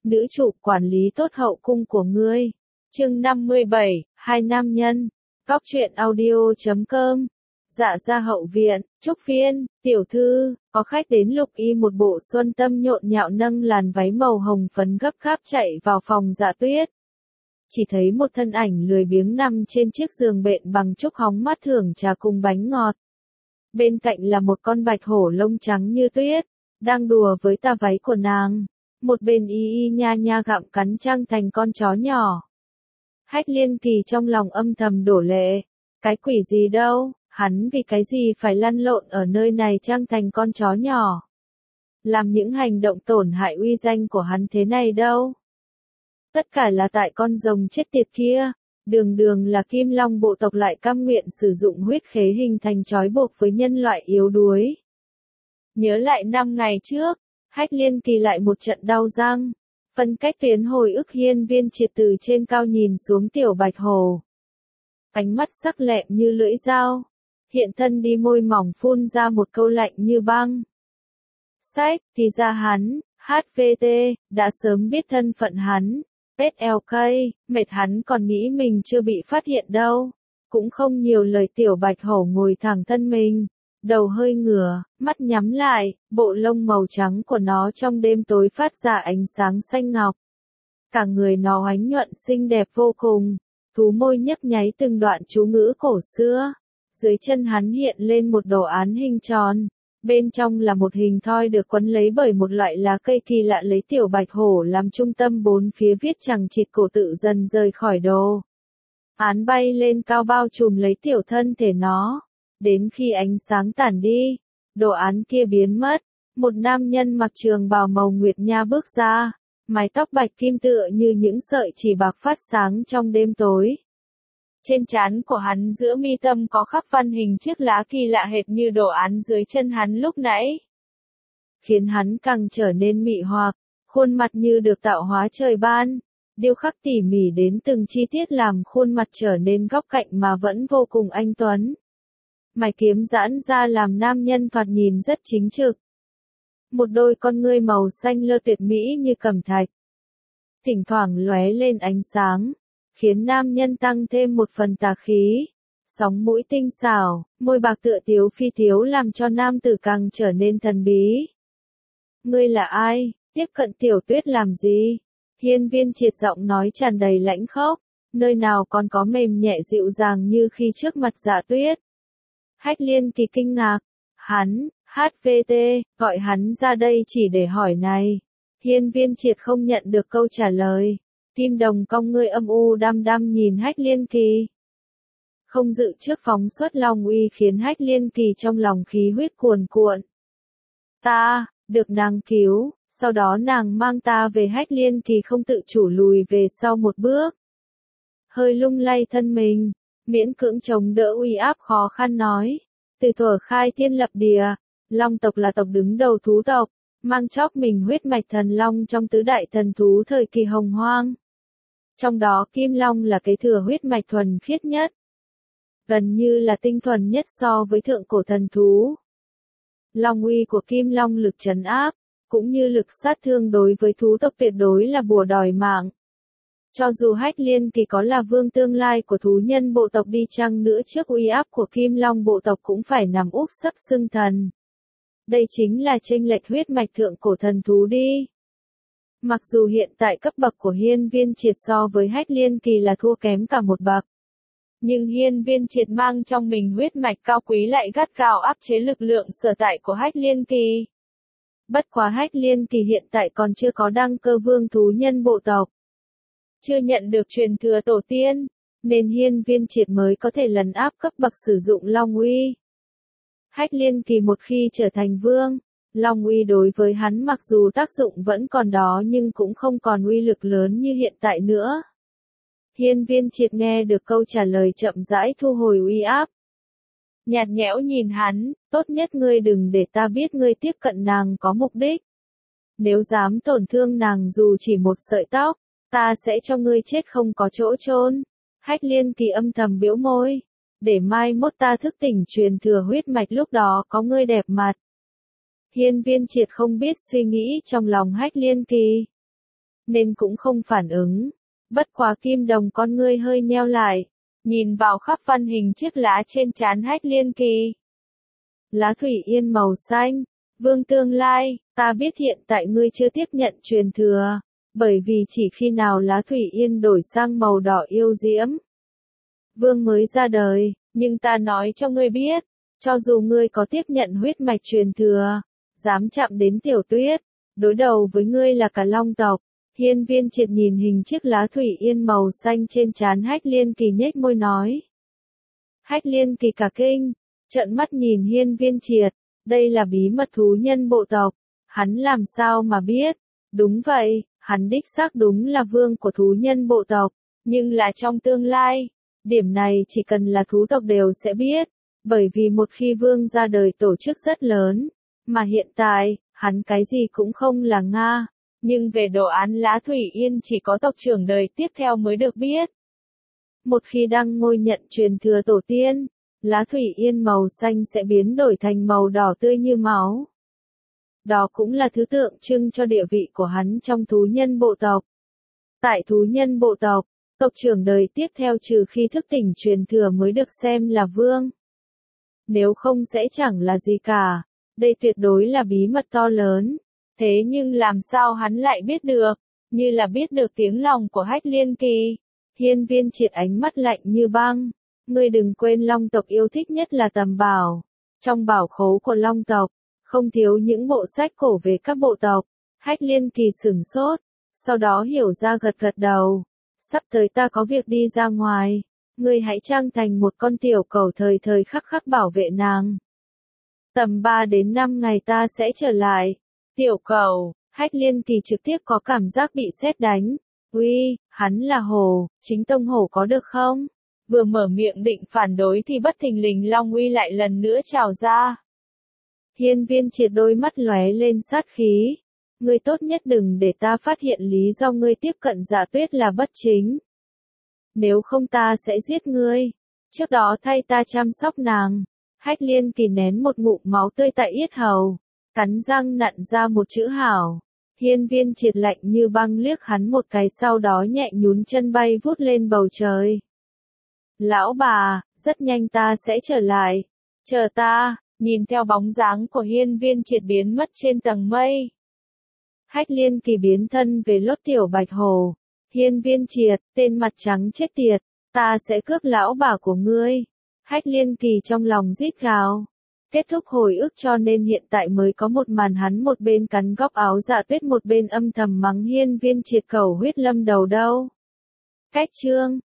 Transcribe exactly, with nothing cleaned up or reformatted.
nữ chủ quản lý tốt hậu cung của ngươi. Chương năm mươi bảy, hai nam nhân. Góc truyện audio chấm com. Dạ ra hậu viện, Trúc Phiên, tiểu thư, có khách đến Lục Y một bộ xuân tâm nhộn nhạo nâng làn váy màu hồng phấn gấp gáp chạy vào phòng Dạ Tuyết. Chỉ thấy một thân ảnh lười biếng nằm trên chiếc giường bện bằng trúc hóng mát thưởng trà cùng bánh ngọt. Bên cạnh là một con bạch hổ lông trắng như tuyết, đang đùa với tà váy của nàng. Một bên y y nha nha gặm cắn Trang Thành con chó nhỏ. Hách Liên Kỳ trong lòng âm thầm đổ lệ. Cái quỷ gì đâu, hắn vì cái gì phải lăn lộn ở nơi này Trang Thành con chó nhỏ. Làm những hành động tổn hại uy danh của hắn thế này đâu. Tất cả là tại con rồng chết tiệt kia. Đường đường là Kim Long bộ tộc lại cam nguyện sử dụng huyết khế hình thành trói buộc với nhân loại yếu đuối. Nhớ lại năm ngày trước, Hách Liên Kỳ lại một trận đau răng. Phân cách tuyến hồi ức Hiên Viên Triệt từ trên cao nhìn xuống tiểu bạch hồ. Ánh mắt sắc lẹm như lưỡi dao. Hiện thân đi môi mỏng phun ra một câu lạnh như băng. Sách, thì ra hắn, hát vê tê, đã sớm biết thân phận hắn. ét lờ ca, mệt hắn còn nghĩ mình chưa bị phát hiện đâu. Cũng không nhiều lời tiểu bạch hổ ngồi thẳng thân mình. Đầu hơi ngửa, mắt nhắm lại, bộ lông màu trắng của nó trong đêm tối phát ra ánh sáng xanh ngọc. Cả người nó oánh nhuận xinh đẹp vô cùng, thú môi nhấp nháy từng đoạn chú ngữ cổ xưa. Dưới chân hắn hiện lên một đồ án hình tròn, bên trong là một hình thoi được quấn lấy bởi một loại lá cây kỳ lạ lấy tiểu bạch hổ làm trung tâm, bốn phía viết chằng chịt cổ tự dần rời khỏi đồ án bay lên cao bao trùm lấy tiểu thân thể nó. Đến khi ánh sáng tản đi, đồ án kia biến mất, một nam nhân mặc trường bào màu nguyệt nha bước ra, mái tóc bạch kim tựa như những sợi chỉ bạc phát sáng trong đêm tối. Trên trán của hắn giữa mi tâm có khắc văn hình chiếc lá kỳ lạ hệt như đồ án dưới chân hắn lúc nãy. Khiến hắn càng trở nên mị hoặc, khuôn mặt như được tạo hóa trời ban, điêu khắc tỉ mỉ đến từng chi tiết làm khuôn mặt trở nên góc cạnh mà vẫn vô cùng anh tuấn. Mày kiếm giãn ra làm nam nhân thoạt nhìn rất chính trực. Một đôi con ngươi màu xanh lơ tuyệt mỹ như cẩm thạch. Thỉnh thoảng lóe lên ánh sáng, khiến nam nhân tăng thêm một phần tà khí. Sóng mũi tinh xảo, môi bạc tựa tiếu phi tiếu làm cho nam tử càng trở nên thần bí. Ngươi là ai, tiếp cận tiểu tuyết làm gì? Hiên Viên Triệt giọng nói tràn đầy lãnh khốc, nơi nào còn có mềm nhẹ dịu dàng như khi trước mặt Dạ Tuyết. Hách Liên Kỳ kinh ngạc, hắn, hát vê tê, gọi hắn ra đây chỉ để hỏi này. Hiên Viên Triệt không nhận được câu trả lời. Kim đồng cong ngươi âm u đăm đăm nhìn Hách Liên Kỳ. Không dự trước phóng xuất long uy khiến Hách Liên Kỳ trong lòng khí huyết cuồn cuộn. Ta, được nàng cứu, sau đó nàng mang ta về. Hách Liên Kỳ không tự chủ lùi về sau một bước. Hơi lung lay thân mình, miễn cưỡng chống đỡ uy áp khó khăn nói. Từ thuở khai thiên lập địa, Long tộc là tộc đứng đầu thú tộc, mang chóp mình huyết mạch thần long trong tứ đại thần thú thời kỳ hồng hoang. Trong đó Kim Long là kế thừa huyết mạch thuần khiết nhất. Gần như là tinh thuần nhất so với thượng cổ thần thú. Long uy của Kim Long lực trấn áp, cũng như lực sát thương đối với thú tộc tuyệt đối là bùa đòi mạng. Cho dù Hách Liên Kỳ có là vương tương lai của thú nhân bộ tộc đi chăng nữa trước uy áp của Kim Long bộ tộc cũng phải nằm úp sấp xưng thần. Đây chính là chênh lệch huyết mạch thượng cổ thần thú đi. Mặc dù hiện tại cấp bậc của Hiên Viên Triệt so với Hách Liên Kỳ là thua kém cả một bậc. Nhưng Hiên Viên Triệt mang trong mình huyết mạch cao quý lại gắt gao áp chế lực lượng sở tại của Hách Liên Kỳ. Bất quá Hách Liên Kỳ hiện tại còn chưa có đăng cơ vương thú nhân bộ tộc. Chưa nhận được truyền thừa tổ tiên, nên Hiên Viên Triệt mới có thể lấn áp cấp bậc sử dụng Long uy. Hách Liên Kỳ một khi trở thành vương, Long uy đối với hắn mặc dù tác dụng vẫn còn đó nhưng cũng không còn uy lực lớn như hiện tại nữa. Hiên Viên Triệt nghe được câu trả lời chậm rãi thu hồi uy áp. Nhạt nhẽo nhìn hắn, tốt nhất ngươi đừng để ta biết ngươi tiếp cận nàng có mục đích. Nếu dám tổn thương nàng dù chỉ một sợi tóc, ta sẽ cho ngươi chết không có chỗ chôn. Hách Liên Kỳ âm thầm bĩu môi. Để mai mốt ta thức tỉnh truyền thừa huyết mạch lúc đó có ngươi đẹp mặt. Hiên Viên Triệt không biết suy nghĩ trong lòng Hách Liên Kỳ. nên cũng không phản ứng. Bất quá kim đồng con ngươi hơi nheo lại, nhìn vào khắp văn hình chiếc lá trên trán Hách Liên Kỳ. Lá thủy yên màu xanh, vương tương lai, ta biết hiện tại ngươi chưa tiếp nhận truyền thừa, bởi vì chỉ khi nào lá thủy yên đổi sang màu đỏ yêu diễm, vương mới ra đời, nhưng ta nói cho ngươi biết, cho dù ngươi có tiếp nhận huyết mạch truyền thừa, dám chạm đến tiểu tuyết, đối đầu với ngươi là cả long tộc. Hiên Viên Triệt nhìn hình chiếc lá thủy yên màu xanh trên trán Hách Liên Kỳ nhếch môi nói. Hách Liên Kỳ cả kinh, trợn mắt nhìn Hiên Viên Triệt, đây là bí mật thú nhân bộ tộc, hắn làm sao mà biết, đúng vậy, hắn đích xác đúng là vương của thú nhân bộ tộc, nhưng là trong tương lai, điểm này chỉ cần là thú tộc đều sẽ biết, bởi vì một khi vương ra đời tổ chức rất lớn, mà hiện tại, hắn cái gì cũng không là Nga. Nhưng về đồ án lá thủy yên chỉ có tộc trưởng đời tiếp theo mới được biết. Một khi đăng ngôi nhận truyền thừa tổ tiên, lá thủy yên màu xanh sẽ biến đổi thành màu đỏ tươi như máu. Đó cũng là thứ tượng trưng cho địa vị của hắn trong thú nhân bộ tộc. Tại thú nhân bộ tộc, tộc trưởng đời tiếp theo trừ khi thức tỉnh truyền thừa mới được xem là vương. Nếu không sẽ chẳng là gì cả. Đây tuyệt đối là bí mật to lớn. Thế nhưng làm sao hắn lại biết được, như là biết được tiếng lòng của Hách Liên Kỳ. Hiên Viên Triệt ánh mắt lạnh như băng. Ngươi đừng quên long tộc yêu thích nhất là tầm bảo. Trong bảo khố của long tộc, không thiếu những bộ sách cổ về các bộ tộc. Hách Liên Kỳ sửng sốt, sau đó hiểu ra gật gật đầu. Sắp tới ta có việc đi ra ngoài, ngươi hãy trang thành một con tiểu cẩu thời thời khắc khắc bảo vệ nàng. Tầm ba đến năm ngày ta sẽ trở lại. Tiểu cẩu, Hách Liên Kỳ trực tiếp có cảm giác bị sét đánh. Uy, hắn là hổ, chính tông hổ có được không? Vừa mở miệng định phản đối thì bất thình lình long uy lại lần nữa trào ra. Hiên Viên Triệt đôi mắt lóe lên sát khí. Ngươi tốt nhất đừng để ta phát hiện lý do ngươi tiếp cận Dạ Tuyết là bất chính. Nếu không ta sẽ giết ngươi. Trước đó thay ta chăm sóc nàng. Hách Liên Kỳ nén một ngụm máu tươi tại yết hầu, cắn răng nặn ra một chữ hảo. Hiên Viên Triệt lạnh như băng liếc hắn một cái, sau đó nhẹ nhún chân bay vút lên bầu trời. Lão bà, rất nhanh ta sẽ trở lại. Chờ ta, nhìn theo bóng dáng của Hiên Viên Triệt biến mất trên tầng mây. Hách Liên Kỳ biến thân về lốt tiểu bạch hồ. Hiên Viên Triệt, tên mặt trắng chết tiệt, ta sẽ cướp lão bà của ngươi. Hách Liên Kỳ trong lòng rít gào. Kết thúc hồi ức cho nên hiện tại mới có một màn hắn một bên cắn góc áo Dạ Tuyết một bên âm thầm mắng Hiên Viên Triệt cầu huyết lâm đầu đâu. Cách chương